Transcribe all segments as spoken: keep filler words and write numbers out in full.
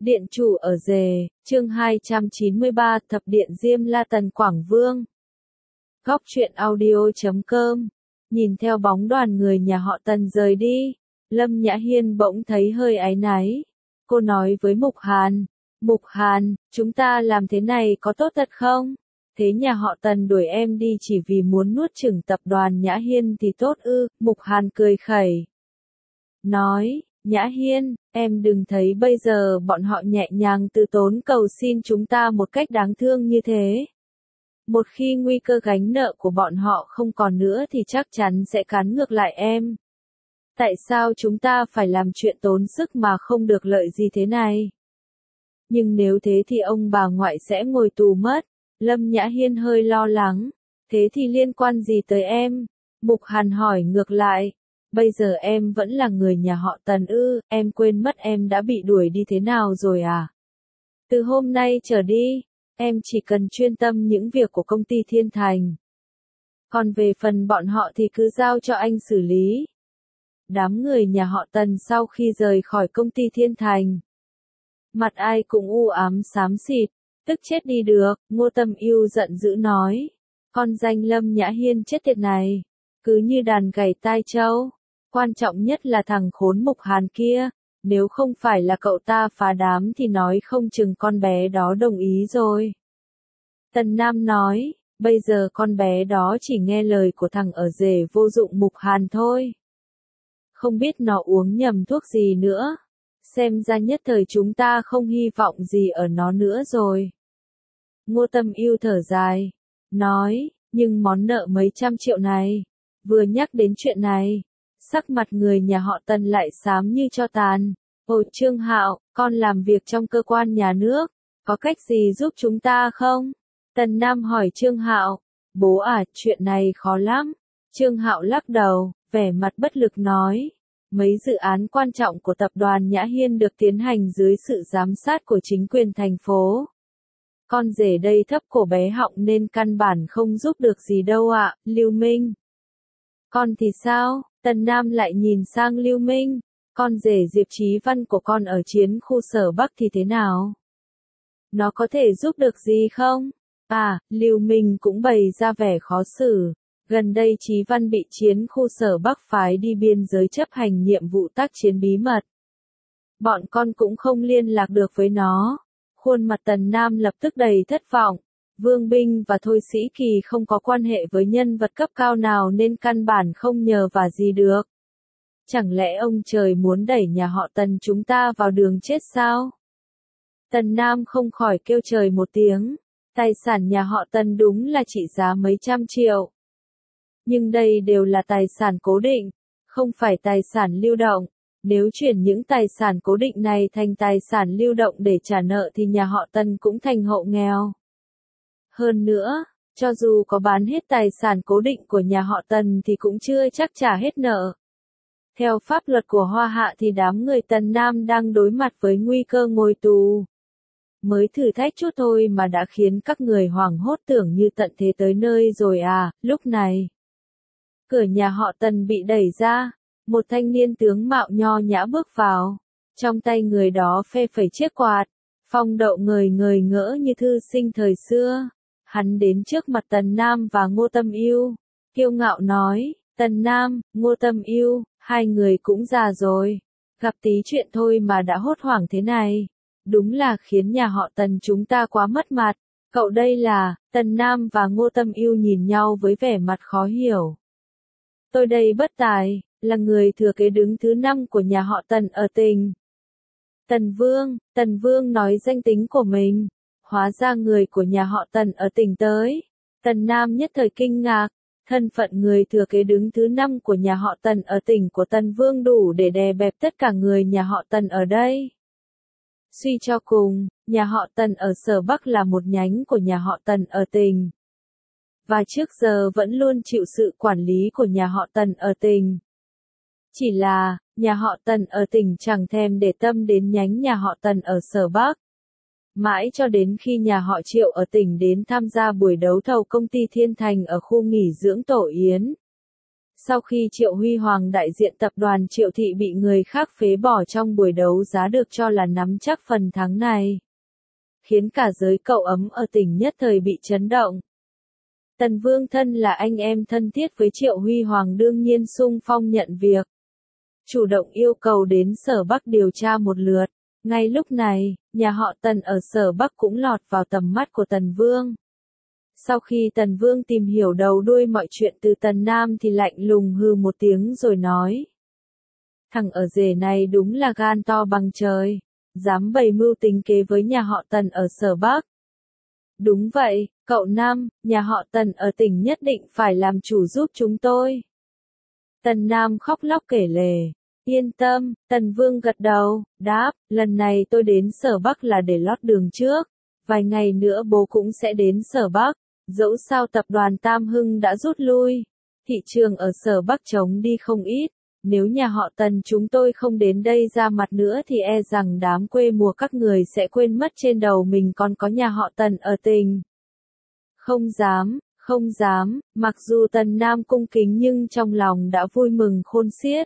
Điện chủ ở Dề, chương hai trăm chín mươi ba, Thập điện Diêm La Tần Quảng Vương. Góc truyện audio chấm com. Nhìn theo bóng đoàn người nhà họ Tần rời đi, Lâm Nhã Hiên bỗng thấy hơi áy náy. Cô nói với Mục Hàn, Mục Hàn, chúng ta làm thế này có tốt thật không? Thế nhà họ Tần đuổi em đi chỉ vì muốn nuốt chửng tập đoàn Nhã Hiên thì tốt ư? Mục Hàn cười khẩy. Nói, Nhã Hiên, em đừng thấy bây giờ bọn họ nhẹ nhàng từ tốn cầu xin chúng ta một cách đáng thương như thế. Một khi nguy cơ gánh nợ của bọn họ không còn nữa thì chắc chắn sẽ cắn ngược lại em. Tại sao chúng ta phải làm chuyện tốn sức mà không được lợi gì thế này? Nhưng nếu thế thì ông bà ngoại sẽ ngồi tù mất. Lâm Nhã Hiên hơi lo lắng. Thế thì liên quan gì tới em? Mục Hàn hỏi ngược lại. Bây giờ em vẫn là người nhà họ Tần ư, em quên mất em đã bị đuổi đi thế nào rồi à? Từ hôm nay trở đi, em chỉ cần chuyên tâm những việc của công ty Thiên Thành. Còn về phần bọn họ thì cứ giao cho anh xử lý. Đám người nhà họ Tần sau khi rời khỏi công ty Thiên Thành, mặt ai cũng u ám xám xịt, tức chết đi được. Ngô Tâm Yêu giận dữ nói, con danh Lâm Nhã Hiên chết tiệt này, cứ như đàn gảy tai trâu. Quan trọng nhất là thằng khốn Mục Hàn kia, nếu không phải là cậu ta phá đám thì nói không chừng con bé đó đồng ý rồi. Tần Nam nói, bây giờ con bé đó chỉ nghe lời của thằng ở rể vô dụng Mục Hàn thôi. Không biết nó uống nhầm thuốc gì nữa. Xem ra nhất thời chúng ta không hy vọng gì ở nó nữa rồi. Ngô Tâm Yêu thở dài, nói, nhưng món nợ mấy trăm triệu này, vừa nhắc đến chuyện này, sắc mặt người nhà họ Tần lại xám như tro tàn. Ôi Trương Hạo, con làm việc trong cơ quan nhà nước, có cách gì giúp chúng ta không? Tần Nam hỏi Trương Hạo. Bố à, chuyện này khó lắm. Trương Hạo lắc đầu, vẻ mặt bất lực nói. Mấy dự án quan trọng của tập đoàn Nhã Hiên được tiến hành dưới sự giám sát của chính quyền thành phố. Con rể đây thấp cổ bé họng nên căn bản không giúp được gì đâu ạ, Lưu Minh. Con thì sao? Tần Nam lại nhìn sang Lưu Minh. Con rể Diệp Chí Văn của con ở chiến khu Sở Bắc thì thế nào? Nó có thể giúp được gì không? À, Lưu Minh cũng bày ra vẻ khó xử. Gần đây Chí Văn bị chiến khu Sở Bắc phái đi biên giới chấp hành nhiệm vụ tác chiến bí mật. Bọn con cũng không liên lạc được với nó. Khuôn mặt Tần Nam lập tức đầy thất vọng. Vương Binh và Thôi Sĩ Kỳ không có quan hệ với nhân vật cấp cao nào nên căn bản không nhờ vả gì được. Chẳng lẽ ông trời muốn đẩy nhà họ Tần chúng ta vào đường chết sao? Tần Nam không khỏi kêu trời một tiếng. Tài sản nhà họ Tần đúng là trị giá mấy trăm triệu. Nhưng đây đều là tài sản cố định, không phải tài sản lưu động. Nếu chuyển những tài sản cố định này thành tài sản lưu động để trả nợ thì nhà họ Tần cũng thành hộ nghèo. Hơn nữa, cho dù có bán hết tài sản cố định của nhà họ Tần thì cũng chưa chắc trả hết nợ. Theo pháp luật của Hoa Hạ thì đám người Tần Nam đang đối mặt với nguy cơ ngồi tù. Mới thử thách chút thôi mà đã khiến các người hoảng hốt tưởng như tận thế tới nơi rồi à. Lúc này, cửa nhà họ Tần bị đẩy ra, một thanh niên tướng mạo nho nhã bước vào. Trong tay người đó phe phẩy chiếc quạt, phong độ ngời ngời ngỡ như thư sinh thời xưa. Hắn đến trước mặt Tần Nam và Ngô Tâm Yêu, kiêu ngạo nói, Tần Nam, Ngô Tâm Yêu, hai người cũng già rồi, gặp tí chuyện thôi mà đã hốt hoảng thế này, đúng là khiến nhà họ Tần chúng ta quá mất mặt. Cậu đây là? Tần Nam và Ngô Tâm Yêu nhìn nhau với vẻ mặt khó hiểu. Tôi đây Bất Tài, là người thừa kế đứng thứ năm của nhà họ Tần ở tỉnh Tần Vương. Tần Vương nói danh tính của mình. Hóa ra người của nhà họ Tần ở tỉnh tới. Tần Nam nhất thời kinh ngạc. Thân phận người thừa kế đứng thứ năm của nhà họ Tần ở tỉnh của Tần Vương đủ để đè bẹp tất cả người nhà họ Tần ở đây. Suy cho cùng, nhà họ Tần ở Sở Bắc là một nhánh của nhà họ Tần ở tỉnh. Và trước giờ vẫn luôn chịu sự quản lý của nhà họ Tần ở tỉnh. Chỉ là, nhà họ Tần ở tỉnh chẳng thèm để tâm đến nhánh nhà họ Tần ở Sở Bắc. Mãi cho đến khi nhà họ Triệu ở tỉnh đến tham gia buổi đấu thầu công ty Thiên Thành ở khu nghỉ dưỡng Tổ Yến. Sau khi Triệu Huy Hoàng đại diện tập đoàn Triệu Thị bị người khác phế bỏ trong buổi đấu giá được cho là nắm chắc phần thắng này, khiến cả giới cậu ấm ở tỉnh nhất thời bị chấn động. Tần Vương thân là anh em thân thiết với Triệu Huy Hoàng đương nhiên sung phong nhận việc, chủ động yêu cầu đến Sở Bắc điều tra một lượt. Ngay lúc này, nhà họ Tần ở Sở Bắc cũng lọt vào tầm mắt của Tần Vương. Sau khi Tần Vương tìm hiểu đầu đuôi mọi chuyện từ Tần Nam thì lạnh lùng hừ một tiếng rồi nói. Thằng ở rể này đúng là gan to bằng trời, dám bày mưu tính kế với nhà họ Tần ở Sở Bắc. Đúng vậy, cậu Nam, nhà họ Tần ở tỉnh nhất định phải làm chủ giúp chúng tôi. Tần Nam khóc lóc kể lể. Yên tâm, Tần Vương gật đầu, đáp, lần này tôi đến Sở Bắc là để lót đường trước. Vài ngày nữa bố cũng sẽ đến Sở Bắc. Dẫu sao tập đoàn Tam Hưng đã rút lui, thị trường ở Sở Bắc trống đi không ít, nếu nhà họ Tần chúng tôi không đến đây ra mặt nữa thì e rằng đám quê mùa các người sẽ quên mất trên đầu mình còn có nhà họ Tần ở tỉnh. Không dám, không dám, mặc dù Tần Nam cung kính nhưng trong lòng đã vui mừng khôn xiết.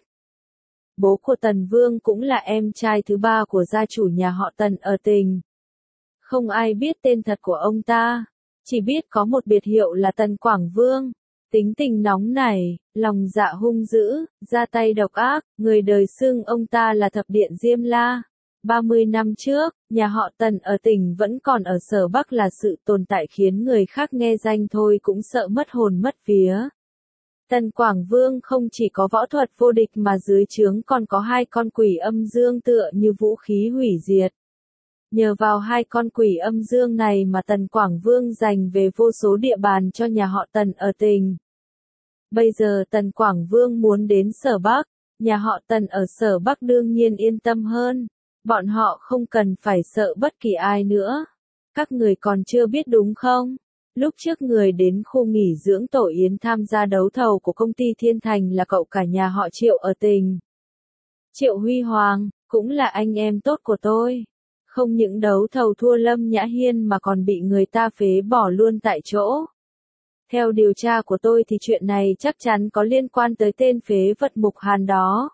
Bố của Tần Vương cũng là em trai thứ ba của gia chủ nhà họ Tần ở tỉnh. Không ai biết tên thật của ông ta. Chỉ biết có một biệt hiệu là Tần Quảng Vương, tính tình nóng nảy, lòng dạ hung dữ, ra tay độc ác, người đời xưng ông ta là Thập Điện Diêm La. ba mươi năm trước, nhà họ Tần ở tỉnh vẫn còn ở Sở Bắc là sự tồn tại khiến người khác nghe danh thôi cũng sợ mất hồn mất vía. Tần Quảng Vương không chỉ có võ thuật vô địch mà dưới trướng còn có hai con quỷ âm dương tựa như vũ khí hủy diệt. Nhờ vào hai con quỷ âm dương này mà Tần Quảng Vương giành về vô số địa bàn cho nhà họ Tần ở tỉnh. Bây giờ Tần Quảng Vương muốn đến Sở Bắc, nhà họ Tần ở Sở Bắc đương nhiên yên tâm hơn. Bọn họ không cần phải sợ bất kỳ ai nữa. Các người còn chưa biết đúng không? Lúc trước người đến khu nghỉ dưỡng Tổ Yến tham gia đấu thầu của công ty Thiên Thành là cậu cả nhà họ Triệu ở tỉnh. Triệu Huy Hoàng, cũng là anh em tốt của tôi. Không những đấu thầu thua Lâm Nhã Hiên mà còn bị người ta phế bỏ luôn tại chỗ. Theo điều tra của tôi thì chuyện này chắc chắn có liên quan tới tên phế vật Mục Hàn đó.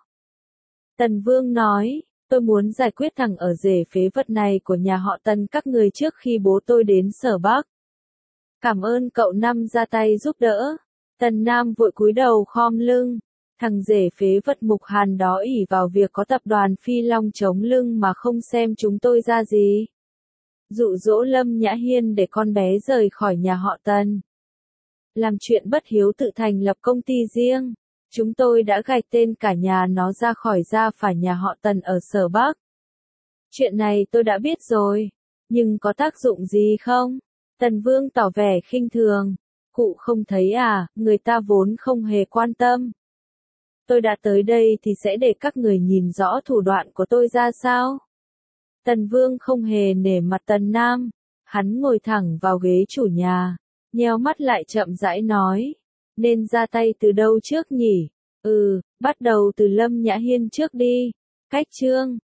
Tần Vương nói, tôi muốn giải quyết thằng ở rể phế vật này của nhà họ Tần các người trước khi bố tôi đến Sở Bắc. Cảm ơn cậu Năm ra tay giúp đỡ. Tần Nam vội cúi đầu khom lưng. Thằng rể phế vật Mục Hàn đó ỷ vào việc có tập đoàn Phi Long chống lưng mà không xem chúng tôi ra gì. Dụ dỗ Lâm Nhã Hiên để con bé rời khỏi nhà họ Tần. Làm chuyện bất hiếu tự thành lập công ty riêng. Chúng tôi đã gạch tên cả nhà nó ra khỏi gia phả nhà họ Tần ở Sở Bắc. Chuyện này tôi đã biết rồi. Nhưng có tác dụng gì không? Tần Vương tỏ vẻ khinh thường. Cụ không thấy à, người ta vốn không hề quan tâm. Tôi đã tới đây thì sẽ để các người nhìn rõ thủ đoạn của tôi ra sao. Tần Vương không hề nể mặt Tần Nam. Hắn ngồi thẳng vào ghế chủ nhà. Nheo mắt lại chậm rãi nói. Nên ra tay từ đâu trước nhỉ? Ừ, bắt đầu từ Lâm Nhã Hiên trước đi. Cách chương.